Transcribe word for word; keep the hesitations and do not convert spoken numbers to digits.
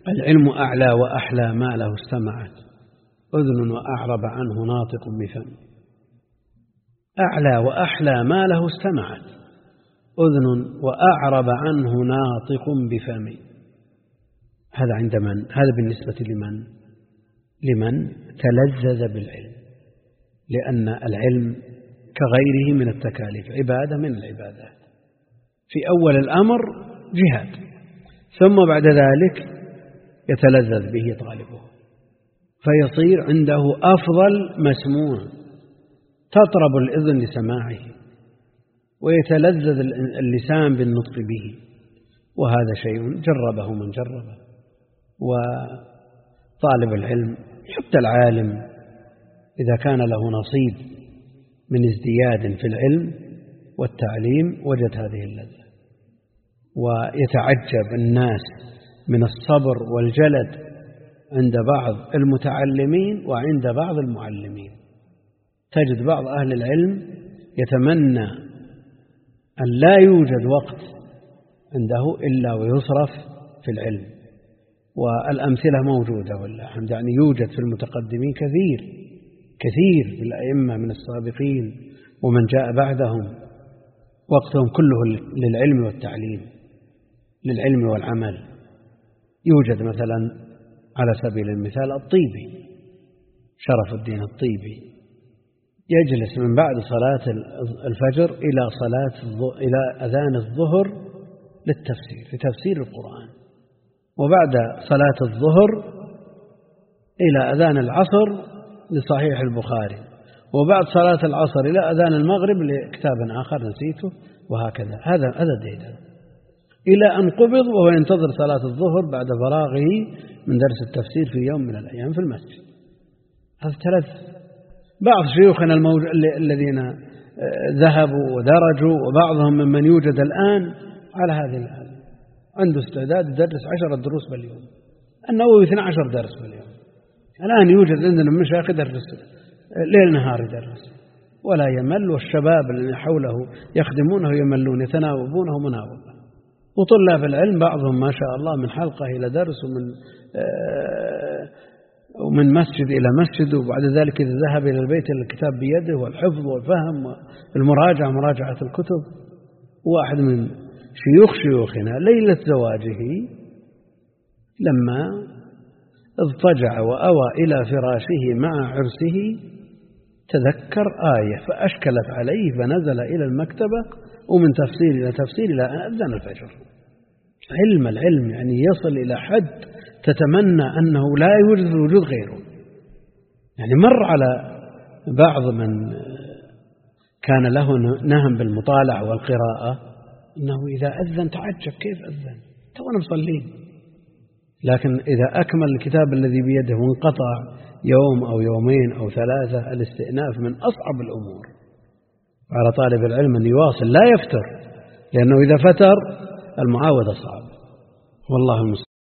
العلم أعلى وأحلى ما له استمعت أذن وأعرب عنه ناطق بفم. أعلى وأحلى ما له استمعت أذن وأعرب عنه ناطق بفم. هذا عند من؟ هذا بالنسبة لمن؟ لمن تلذذ بالعلم، لأن العلم كغيره من التكاليف عبادة من العبادات. في أول الأمر جهاد، ثم بعد ذلك يتلذذ به طالبه فيصير عنده أفضل مسموع، تطرب الإذن لسماعه ويتلذذ اللسان بالنطق به، وهذا شيء جربه من جربه. وطالب العلم حتى العالم إذا كان له نصيب من ازدياد في العلم والتعليم وجد هذه اللذة. ويتعجب الناس من الصبر والجلد عند بعض المتعلمين وعند بعض المعلمين. تجد بعض أهل العلم يتمنى أن لا يوجد وقت عنده إلا ويصرف في العلم، والأمثلة موجودة والله الحمد، يعني يوجد في المتقدمين كثير كثير في الأئمة من السابقين ومن جاء بعدهم وقتهم كله للعلم والتعليم، للعلم والعمل. يوجد مثلا على سبيل المثال الطيبي، شرف الدين الطيبي، يجلس من بعد صلاة الفجر إلى صلاة إلى أذان الظهر للتفسير في تفسير القرآن، وبعد صلاة الظهر إلى أذان العصر لصحيح البخاري، وبعد صلاة العصر إلى أذان المغرب لكتاب آخر نسيته، وهكذا. هذا هذا ديدا إلى أن قبض وهو ينتظر صلاة الظهر بعد فراغه من درس التفسير في يوم من الأيام في المسجد. هذا ثلاث. بعض شيوخنا الموج... الذين ذهبوا ودرجوا وبعضهم ممن يوجد الآن على هذه الحال، عنده استعداد يدرس عشرة دروس باليوم، النووي اثني عشر درس باليوم. الآن يوجد عندنا مشايخ يدرس ليل نهار يدرس ولا يمل، والشباب الذين حوله يخدمونه يملون يتناوبونه مناوبة. وطلاب العلم بعضهم ما شاء الله من حلقة إلى درس ومن آه ومن مسجد إلى مسجد، وبعد ذلك إذا ذهب إلى البيت الكتاب بيده والحفظ والفهم والمراجعة مراجعة الكتب. واحد من شيوخ شيوخنا ليلة زواجه لما اضطجع وأوى إلى فراشه مع عرسه تذكر آية فأشكلت عليه فنزل إلى المكتبة ومن تفسير إلى تفسير إلى أذان الفجر. علم العلم يعني يصل إلى حد تتمنى أنه لا يوجد وجود غيره. يعني مر على بعض من كان له نهم بالمطالعة والقراءة أنه إذا أذن تعجب كيف أذن تونا مصلين، لكن إذا أكمل الكتاب الذي بيده وانقطع يوم أو يومين أو ثلاثة الاستئناف من أصعب الأمور. على طالب العلم أن يواصل لا يفتر، لأنه إذا فتر المعاودة صعب. والله المستعان.